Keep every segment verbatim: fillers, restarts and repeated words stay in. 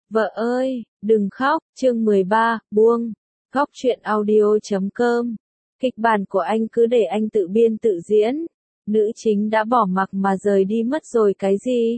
Vợ ơi, đừng khóc, chương mười ba, buông. Góc truyện audio chấm com. Kịch bản của anh cứ để anh tự biên tự diễn. Nữ chính đã bỏ mặc mà rời đi mất rồi cái gì?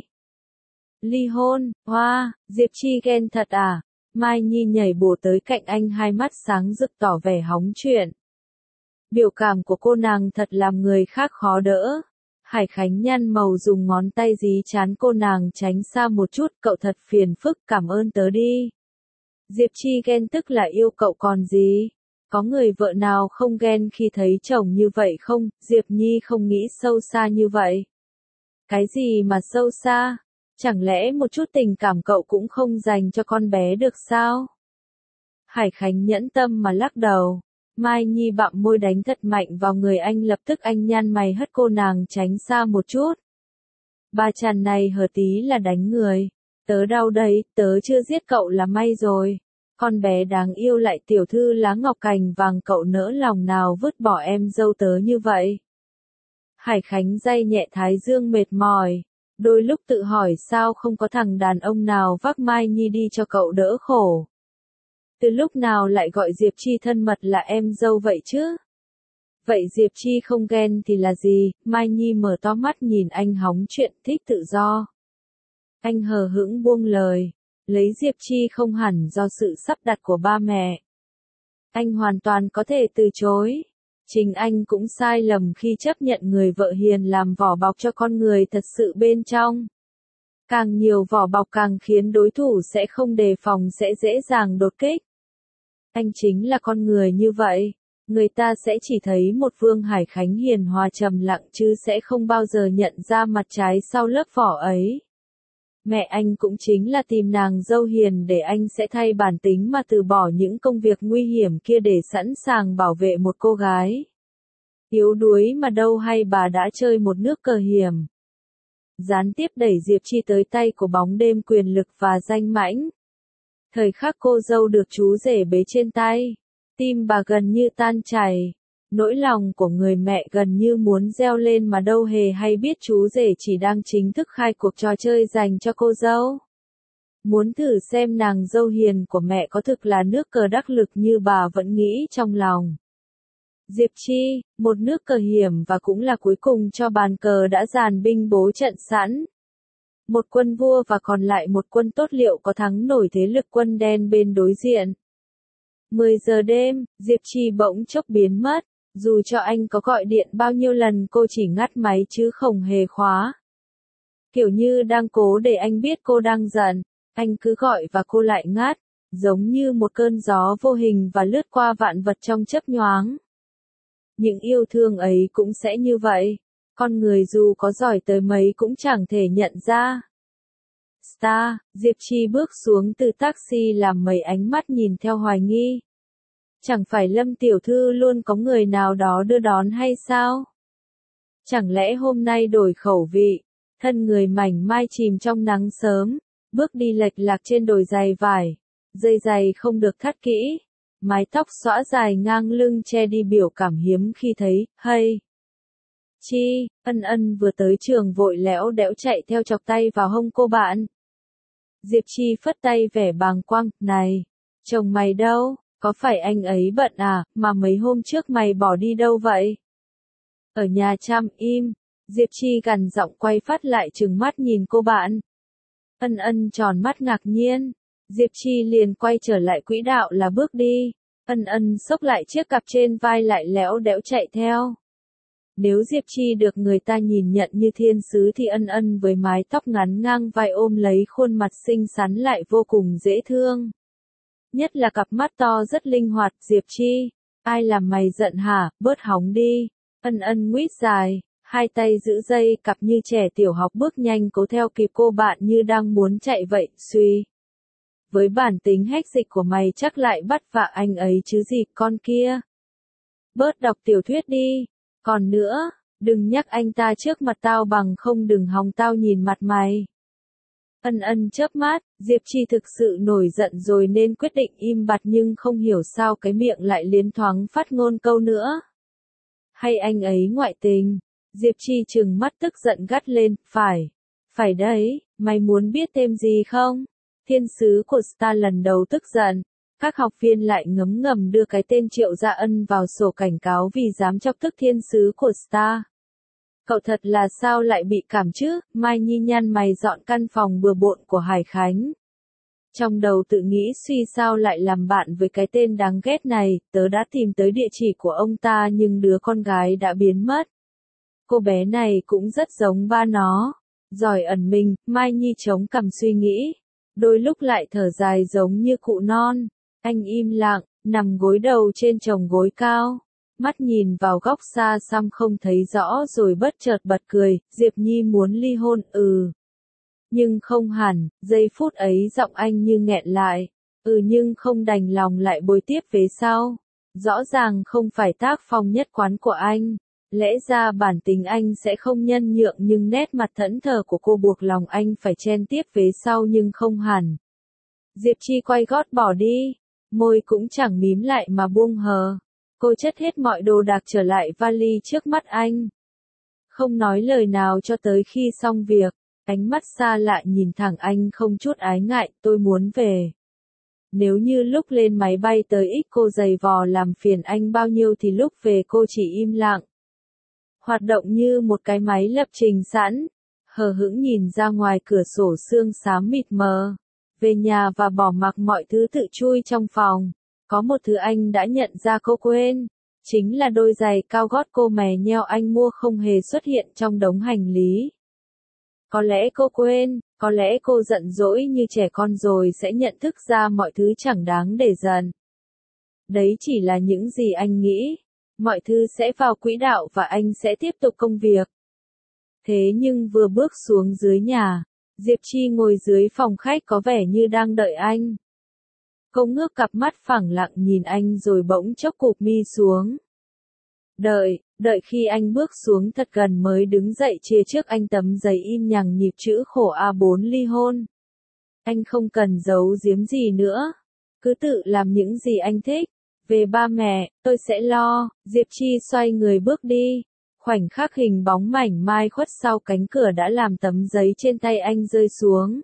Ly hôn, hoa, Diệp Chi ghen thật à? Mai Nhi nhảy bổ tới cạnh anh, hai mắt sáng rực tỏ vẻ hóng chuyện. Biểu cảm của cô nàng thật làm người khác khó đỡ. Hải Khánh nhăn màu dùng ngón tay dí trán cô nàng tránh xa một chút, cậu thật phiền phức, cảm ơn tớ đi. Diệp Chi ghen tức là yêu cậu còn gì? Có người vợ nào không ghen khi thấy chồng như vậy không? Diệp Nhi không nghĩ sâu xa như vậy. Cái gì mà sâu xa? Chẳng lẽ một chút tình cảm cậu cũng không dành cho con bé được sao? Hải Khánh nhẫn tâm mà lắc đầu. Mai Nhi bặm môi đánh thật mạnh vào người anh, lập tức anh nhăn mày hất cô nàng tránh xa một chút. Bà chàng này hở tí là đánh người. Tớ đau đấy, tớ chưa giết cậu là may rồi. Con bé đáng yêu lại tiểu thư lá ngọc cành vàng, cậu nỡ lòng nào vứt bỏ em dâu tớ như vậy. Hải Khánh day nhẹ thái dương mệt mỏi. Đôi lúc tự hỏi sao không có thằng đàn ông nào vác Mai Nhi đi cho cậu đỡ khổ. Từ lúc nào lại gọi Diệp Chi thân mật là em dâu vậy chứ? Vậy Diệp Chi không ghen thì là gì? Mai Nhi mở to mắt nhìn anh hóng chuyện, thích tự do. Anh hờ hững buông lời. Lấy Diệp Chi không hẳn do sự sắp đặt của ba mẹ. Anh hoàn toàn có thể từ chối. Chính anh cũng sai lầm khi chấp nhận người vợ hiền làm vỏ bọc cho con người thật sự bên trong. Càng nhiều vỏ bọc càng khiến đối thủ sẽ không đề phòng, sẽ dễ dàng đột kích. Anh chính là con người như vậy. Người ta sẽ chỉ thấy một Vương Hải Khánh hiền hòa trầm lặng chứ sẽ không bao giờ nhận ra mặt trái sau lớp vỏ ấy. Mẹ anh cũng chính là tìm nàng dâu hiền để anh sẽ thay bản tính mà từ bỏ những công việc nguy hiểm kia để sẵn sàng bảo vệ một cô gái. Yếu đuối mà đâu hay bà đã chơi một nước cờ hiểm. Gián tiếp đẩy Diệp Chi tới tay của bóng đêm quyền lực và danh mãnh. Thời khắc cô dâu được chú rể bế trên tay, tim bà gần như tan chảy. Nỗi lòng của người mẹ gần như muốn reo lên mà đâu hề hay biết chú rể chỉ đang chính thức khai cuộc trò chơi dành cho cô dâu. Muốn thử xem nàng dâu hiền của mẹ có thực là nước cờ đắc lực như bà vẫn nghĩ trong lòng. Diệp Chi, một nước cờ hiểm và cũng là cuối cùng cho bàn cờ đã dàn binh bố trận sẵn. Một quân vua và còn lại một quân tốt, liệu có thắng nổi thế lực quân đen bên đối diện? mười giờ đêm, Diệp Chi bỗng chốc biến mất. Dù cho anh có gọi điện bao nhiêu lần cô chỉ ngắt máy chứ không hề khóa. Kiểu như đang cố để anh biết cô đang giận. Anh cứ gọi và cô lại ngắt. Giống như một cơn gió vô hình và lướt qua vạn vật trong chớp nhoáng. Những yêu thương ấy cũng sẽ như vậy. Con người dù có giỏi tới mấy cũng chẳng thể nhận ra. Star, Diệp Chi bước xuống từ taxi làm mấy ánh mắt nhìn theo hoài nghi. Chẳng phải Lâm tiểu thư luôn có người nào đó đưa đón hay sao? Chẳng lẽ hôm nay đổi khẩu vị? Thân người mảnh mai chìm trong nắng sớm, bước đi lệch lạc trên đồi giày vải, dây giày không được thắt kỹ, mái tóc xõa dài ngang lưng che đi biểu cảm hiếm khi thấy. Hay! Chi, Ân Ân vừa tới trường vội lẽo đẽo chạy theo chọc tay vào hông cô bạn. Diệp Chi phất tay vẻ bàng quang, này, chồng mày đâu? Có phải anh ấy bận à, mà mấy hôm trước mày bỏ đi đâu vậy? Ở nhà chăm im. Diệp Chi gằn giọng quay phát lại trừng mắt nhìn cô bạn. Ân Ân tròn mắt ngạc nhiên. Diệp Chi liền quay trở lại quỹ đạo là bước đi. Ân Ân xốc lại chiếc cặp trên vai lại léo đẽo chạy theo. Nếu Diệp Chi được người ta nhìn nhận như thiên sứ thì Ân Ân với mái tóc ngắn ngang vai ôm lấy khuôn mặt xinh xắn lại vô cùng dễ thương. Nhất là cặp mắt to rất linh hoạt. Diệp Chi, ai làm mày giận hả, bớt hóng đi. Ân Ân nguyết dài, hai tay giữ dây cặp như trẻ tiểu học bước nhanh cố theo kịp cô bạn như đang muốn chạy vậy. Suy, với bản tính hách dịch của mày chắc lại bắt vạ anh ấy chứ gì, con kia. Bớt đọc tiểu thuyết đi. Còn nữa, đừng nhắc anh ta trước mặt tao bằng không đừng hòng tao nhìn mặt mày. Ân Ân chớp mắt, Diệp Chi thực sự nổi giận rồi nên quyết định im bặt, nhưng không hiểu sao cái miệng lại liến thoáng phát ngôn câu nữa. Hay anh ấy ngoại tình? Diệp Chi trừng mắt tức giận gắt lên, phải, phải đấy, mày muốn biết thêm gì không? Thiên sứ của Star lần đầu tức giận. Các học viên lại ngấm ngầm đưa cái tên Triệu Gia Ân vào sổ cảnh cáo vì dám chọc tức thiên sứ của Star. Cậu thật là sao lại bị cảm chứ? Mai Nhi nhăn mày dọn căn phòng bừa bộn của Hải Khánh. Trong đầu tự nghĩ suy sao lại làm bạn với cái tên đáng ghét này, tớ đã tìm tới địa chỉ của ông ta nhưng đứa con gái đã biến mất. Cô bé này cũng rất giống ba nó. Giỏi ẩn mình, Mai Nhi chống cằm suy nghĩ. Đôi lúc lại thở dài giống như cụ non. Anh im lặng, nằm gối đầu trên chồng gối cao. Mắt nhìn vào góc xa xăm không thấy rõ rồi bất chợt bật cười, Diệp Nhi muốn ly hôn, ừ. Nhưng không hẳn, giây phút ấy giọng anh như nghẹn lại, ừ nhưng không đành lòng lại bồi tiếp về sau. Rõ ràng không phải tác phong nhất quán của anh, lẽ ra bản tính anh sẽ không nhân nhượng nhưng nét mặt thẫn thờ của cô buộc lòng anh phải chen tiếp về sau nhưng không hẳn. Diệp Chi quay gót bỏ đi, môi cũng chẳng mím lại mà buông hờ. Cô chất hết mọi đồ đạc trở lại vali trước mắt anh. Không nói lời nào cho tới khi xong việc, ánh mắt xa lạ nhìn thẳng anh không chút ái ngại, tôi muốn về. Nếu như lúc lên máy bay tới X cô giày vò làm phiền anh bao nhiêu thì lúc về cô chỉ im lặng. Hoạt động như một cái máy lập trình sẵn, hờ hững nhìn ra ngoài cửa sổ sương xám mịt mờ. Về nhà và bỏ mặc mọi thứ tự chui trong phòng. Có một thứ anh đã nhận ra cô quên, chính là đôi giày cao gót cô mè nheo anh mua không hề xuất hiện trong đống hành lý. Có lẽ cô quên, có lẽ cô giận dỗi như trẻ con rồi sẽ nhận thức ra mọi thứ chẳng đáng để giận. Đấy chỉ là những gì anh nghĩ, mọi thứ sẽ vào quỹ đạo và anh sẽ tiếp tục công việc. Thế nhưng vừa bước xuống dưới nhà, Diệp Chi ngồi dưới phòng khách có vẻ như đang đợi anh. Cô ngước cặp mắt phẳng lặng nhìn anh rồi bỗng chốc cụp mi xuống. Đợi, đợi khi anh bước xuống thật gần mới đứng dậy chia trước anh tấm giấy in nhằng nhịp chữ khổ A bốn ly hôn. Anh không cần giấu giếm gì nữa. Cứ tự làm những gì anh thích. Về ba mẹ, tôi sẽ lo. Diệp Chi xoay người bước đi. Khoảnh khắc hình bóng mảnh mai khuất sau cánh cửa đã làm tấm giấy trên tay anh rơi xuống.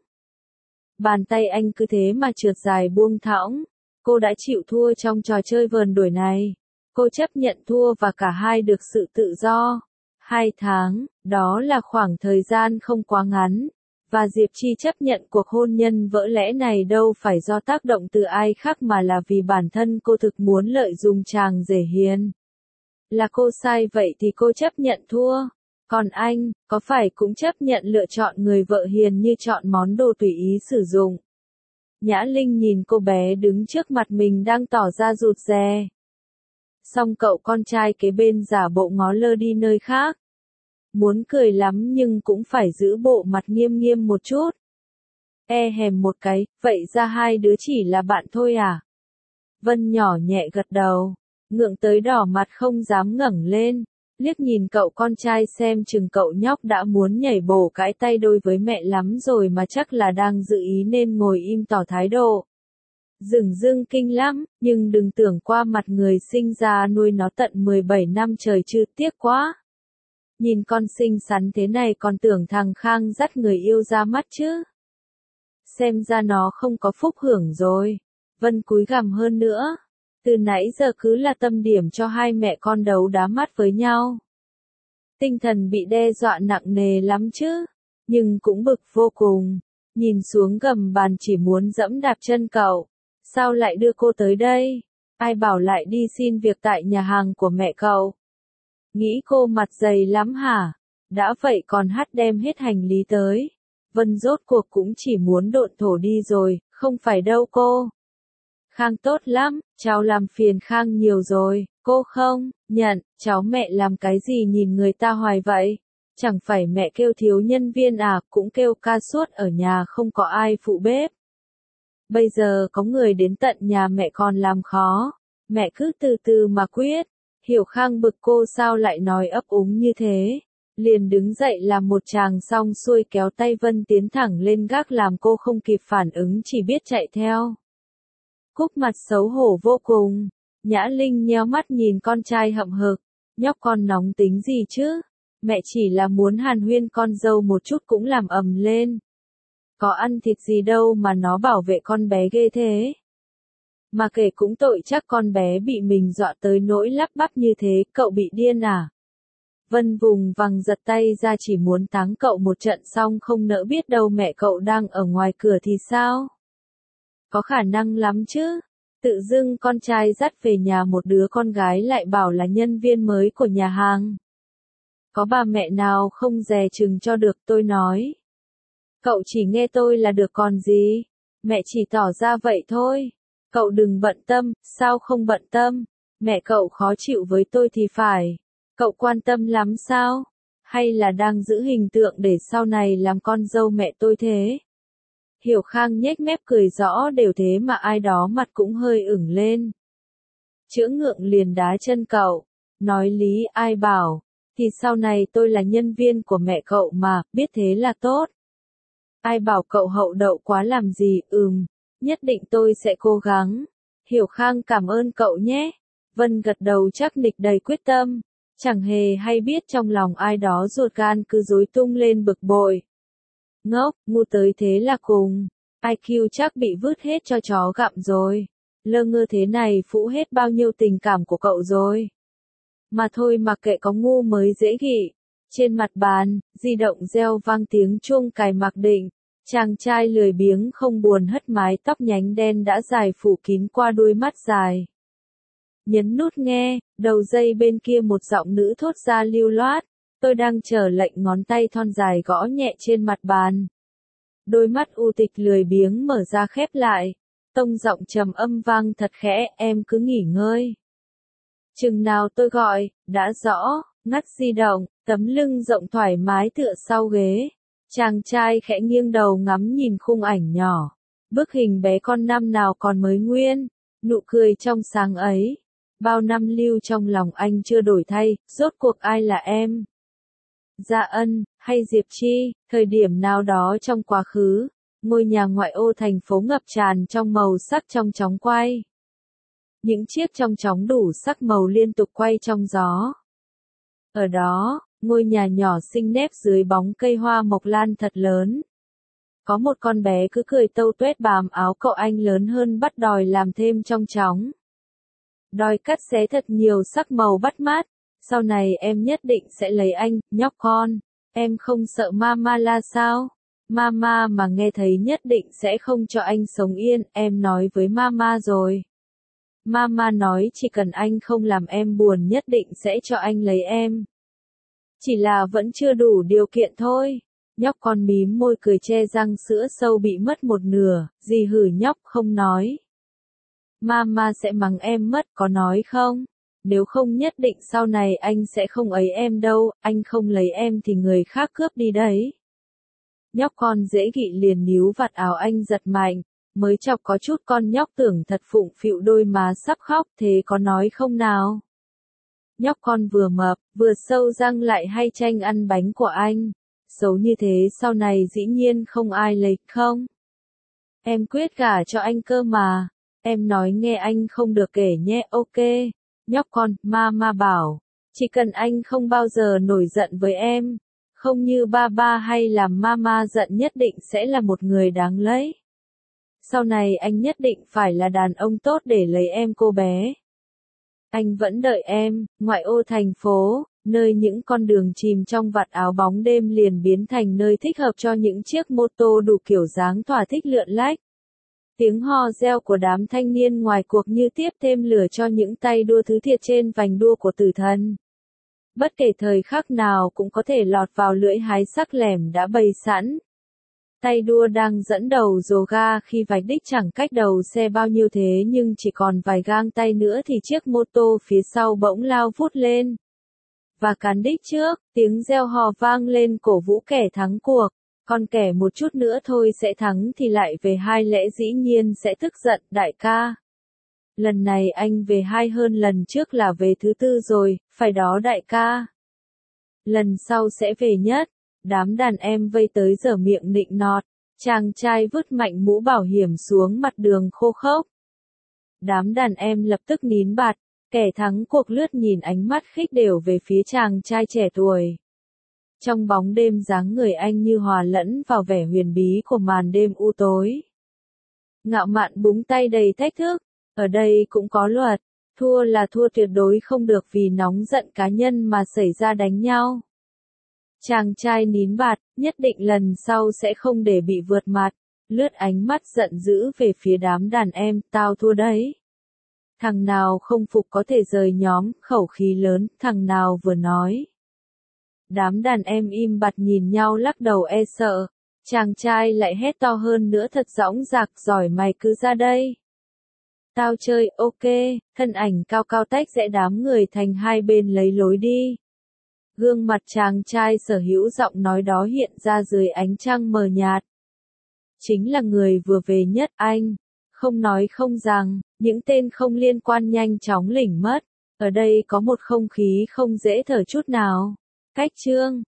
Bàn tay anh cứ thế mà trượt dài buông thõng. Cô đã chịu thua trong trò chơi vờn đuổi này. Cô chấp nhận thua và cả hai được sự tự do. Hai tháng, đó là khoảng thời gian không quá ngắn. Và Diệp Chi chấp nhận cuộc hôn nhân vỡ lẽ này đâu phải do tác động từ ai khác mà là vì bản thân cô thực muốn lợi dụng chàng rể hiền. Là cô sai vậy thì cô chấp nhận thua. Còn anh, có phải cũng chấp nhận lựa chọn người vợ hiền như chọn món đồ tùy ý sử dụng? Nhã Linh nhìn cô bé đứng trước mặt mình đang tỏ ra rụt rè. Xong cậu con trai kế bên giả bộ ngó lơ đi nơi khác. Muốn cười lắm nhưng cũng phải giữ bộ mặt nghiêm nghiêm một chút. E hèm một cái, vậy ra hai đứa chỉ là bạn thôi à? Vân nhỏ nhẹ gật đầu, ngượng tới đỏ mặt không dám ngẩng lên, liếc nhìn cậu con trai xem chừng cậu nhóc đã muốn nhảy bổ cãi tay đôi với mẹ lắm rồi mà chắc là đang dự ý nên ngồi im tỏ thái độ. Dửng dưng kinh lắm, nhưng đừng tưởng qua mặt người sinh ra nuôi nó tận mười bảy năm trời chứ, tiếc quá. Nhìn con xinh xắn thế này còn tưởng thằng Khang dắt người yêu ra mắt chứ. Xem ra nó không có phúc hưởng rồi. Vân cúi gằm hơn nữa. Từ nãy giờ cứ là tâm điểm cho hai mẹ con đấu đá mắt với nhau. Tinh thần bị đe dọa nặng nề lắm chứ. Nhưng cũng bực vô cùng. Nhìn xuống gầm bàn chỉ muốn dẫm đạp chân cậu. Sao lại đưa cô tới đây? Ai bảo lại đi xin việc tại nhà hàng của mẹ cậu? Nghĩ cô mặt dày lắm hả? Đã vậy còn hắt đem hết hành lý tới. Vân rốt cuộc cũng chỉ muốn độn thổ đi rồi, không phải đâu cô. Khang tốt lắm, cháu làm phiền Khang nhiều rồi, cô không, nhận, cháu mẹ làm cái gì nhìn người ta hoài vậy? Chẳng phải mẹ kêu thiếu nhân viên à, cũng kêu ca suốt ở nhà không có ai phụ bếp. Bây giờ có người đến tận nhà mẹ còn làm khó, mẹ cứ từ từ mà quyết. Hiểu Khang bực cô sao lại nói ấp úng như thế. Liền đứng dậy làm một tràng xong xuôi kéo tay Vân tiến thẳng lên gác làm cô không kịp phản ứng chỉ biết chạy theo. Cúc mặt xấu hổ vô cùng. Nhã Linh nheo mắt nhìn con trai hậm hực. Nhóc con nóng tính gì chứ? Mẹ chỉ là muốn hàn huyên con dâu một chút cũng làm ầm lên. Có ăn thịt gì đâu mà nó bảo vệ con bé ghê thế. Mà kể cũng tội chắc con bé bị mình dọa tới nỗi lắp bắp như thế, cậu bị điên à? Vân vùng vằng giật tay ra chỉ muốn táng cậu một trận xong không nỡ biết đâu mẹ cậu đang ở ngoài cửa thì sao? Có khả năng lắm chứ. Tự dưng con trai dắt về nhà một đứa con gái lại bảo là nhân viên mới của nhà hàng. Có bà mẹ nào không dè chừng cho được tôi nói. Cậu chỉ nghe tôi là được còn gì. Mẹ chỉ tỏ ra vậy thôi. Cậu đừng bận tâm, sao không bận tâm? Mẹ cậu khó chịu với tôi thì phải. Cậu quan tâm lắm sao? Hay là đang giữ hình tượng để sau này làm con dâu mẹ tôi thế? Hiểu Khang nhếch mép cười rõ đều thế mà ai đó mặt cũng hơi ửng lên. Chữa ngượng liền đá chân cậu. Nói lý ai bảo. Thì sau này tôi là nhân viên của mẹ cậu mà, biết thế là tốt. Ai bảo cậu hậu đậu quá làm gì, ừm. Nhất định tôi sẽ cố gắng. Hiểu Khang cảm ơn cậu nhé. Vân gật đầu chắc nịch đầy quyết tâm. Chẳng hề hay biết trong lòng ai đó ruột gan cứ rối tung lên bực bội. Ngốc, ngu tới thế là cùng. i kiu chắc bị vứt hết cho chó gặm rồi. Lơ ngơ thế này phũ hết bao nhiêu tình cảm của cậu rồi. Mà thôi mặc kệ có ngu mới dễ ghị. Trên mặt bàn, di động reo vang tiếng chuông cài mặc định. Chàng trai lười biếng không buồn hất mái tóc nhánh đen đã dài phủ kín qua đuôi mắt dài. Nhấn nút nghe, đầu dây bên kia một giọng nữ thốt ra lưu loát. Tôi đang chờ lệnh, ngón tay thon dài gõ nhẹ trên mặt bàn. Đôi mắt u tịch lười biếng mở ra khép lại. Tông giọng trầm âm vang thật khẽ, em cứ nghỉ ngơi. Chừng nào tôi gọi, đã rõ, ngắt di động, tấm lưng rộng thoải mái tựa sau ghế. Chàng trai khẽ nghiêng đầu ngắm nhìn khung ảnh nhỏ. Bức hình bé con năm nào còn mới nguyên. Nụ cười trong sáng ấy. Bao năm lưu trong lòng anh chưa đổi thay, rốt cuộc ai là em? Dạ Ân, hay Diệp Chi, thời điểm nào đó trong quá khứ, ngôi nhà ngoại ô thành phố ngập tràn trong màu sắc trong chóng quay. Những chiếc trong chóng đủ sắc màu liên tục quay trong gió. Ở đó, ngôi nhà nhỏ xinh nép dưới bóng cây hoa mộc lan thật lớn. Có một con bé cứ cười tâu tuét bám áo cậu anh lớn hơn bắt đòi làm thêm trong chóng. Đòi cắt xé thật nhiều sắc màu bắt mắt. Sau này em nhất định sẽ lấy anh, nhóc con. Em không sợ mama la sao? Mama mà nghe thấy nhất định sẽ không cho anh sống yên, em nói với mama rồi. Mama nói chỉ cần anh không làm em buồn nhất định sẽ cho anh lấy em. Chỉ là vẫn chưa đủ điều kiện thôi. Nhóc con mím môi cười che răng sữa sâu bị mất một nửa, dì hử nhóc không nói. Mama sẽ mắng em mất, có nói không? Nếu không nhất định sau này anh sẽ không ấy em đâu, anh không lấy em thì người khác cướp đi đấy. Nhóc con dễ ghị liền níu vạt áo anh giật mạnh, mới chọc có chút con nhóc tưởng thật phụng phịu đôi má sắp khóc, thế có nói không nào? Nhóc con vừa mập, vừa sâu răng lại hay tranh ăn bánh của anh. Xấu như thế sau này dĩ nhiên không ai lấy, không? Em quyết gả cho anh cơ mà. Em nói nghe anh không được kể nhé, ok. Nhóc con, mama bảo. Chỉ cần anh không bao giờ nổi giận với em. Không như ba ba hay làm mama giận nhất định sẽ là một người đáng lấy. Sau này anh nhất định phải là đàn ông tốt để lấy em cô bé. Anh vẫn đợi em, ngoại ô thành phố, nơi những con đường chìm trong vạt áo bóng đêm liền biến thành nơi thích hợp cho những chiếc mô tô đủ kiểu dáng thỏa thích lượn lách. Tiếng hò reo của đám thanh niên ngoài cuộc như tiếp thêm lửa cho những tay đua thứ thiệt trên vành đua của tử thần. Bất kể thời khắc nào cũng có thể lọt vào lưỡi hái sắc lẻm đã bày sẵn. Tay đua đang dẫn đầu rồ ga khi vạch đích chẳng cách đầu xe bao nhiêu thế nhưng chỉ còn vài gang tay nữa thì chiếc mô tô phía sau bỗng lao vút lên. Và cán đích trước, tiếng reo hò vang lên cổ vũ kẻ thắng cuộc. Còn kẻ một chút nữa thôi sẽ thắng thì lại về hai lẽ dĩ nhiên sẽ tức giận, đại ca. Lần này anh về hai hơn lần trước là về thứ tư rồi, phải đó đại ca. Lần sau sẽ về nhất. Đám đàn em vây tới giở miệng nịnh nọt. Chàng trai vứt mạnh mũ bảo hiểm xuống mặt đường khô khốc. Đám đàn em lập tức nín bặt. Kẻ thắng cuộc lướt nhìn ánh mắt khích đều về phía chàng trai trẻ tuổi. Trong bóng đêm dáng người anh như hòa lẫn vào vẻ huyền bí của màn đêm u tối. Ngạo mạn búng tay đầy thách thức, ở đây cũng có luật, thua là thua tuyệt đối không được vì nóng giận cá nhân mà xảy ra đánh nhau. Chàng trai nín bạt, nhất định lần sau sẽ không để bị vượt mặt, lướt ánh mắt giận dữ về phía đám đàn em, tao thua đấy. Thằng nào không phục có thể rời nhóm, khẩu khí lớn, thằng nào vừa nói. Đám đàn em im bặt nhìn nhau lắc đầu e sợ, chàng trai lại hét to hơn nữa thật dõng dạc, giỏi mày cứ ra đây. Tao chơi, ok, thân ảnh cao cao tách rẽ đám người thành hai bên lấy lối đi. Gương mặt chàng trai sở hữu giọng nói đó hiện ra dưới ánh trăng mờ nhạt. Chính là người vừa về nhất anh. Không nói không rằng, những tên không liên quan nhanh chóng lỉnh mất. Ở đây có một không khí không dễ thở chút nào. Cách chương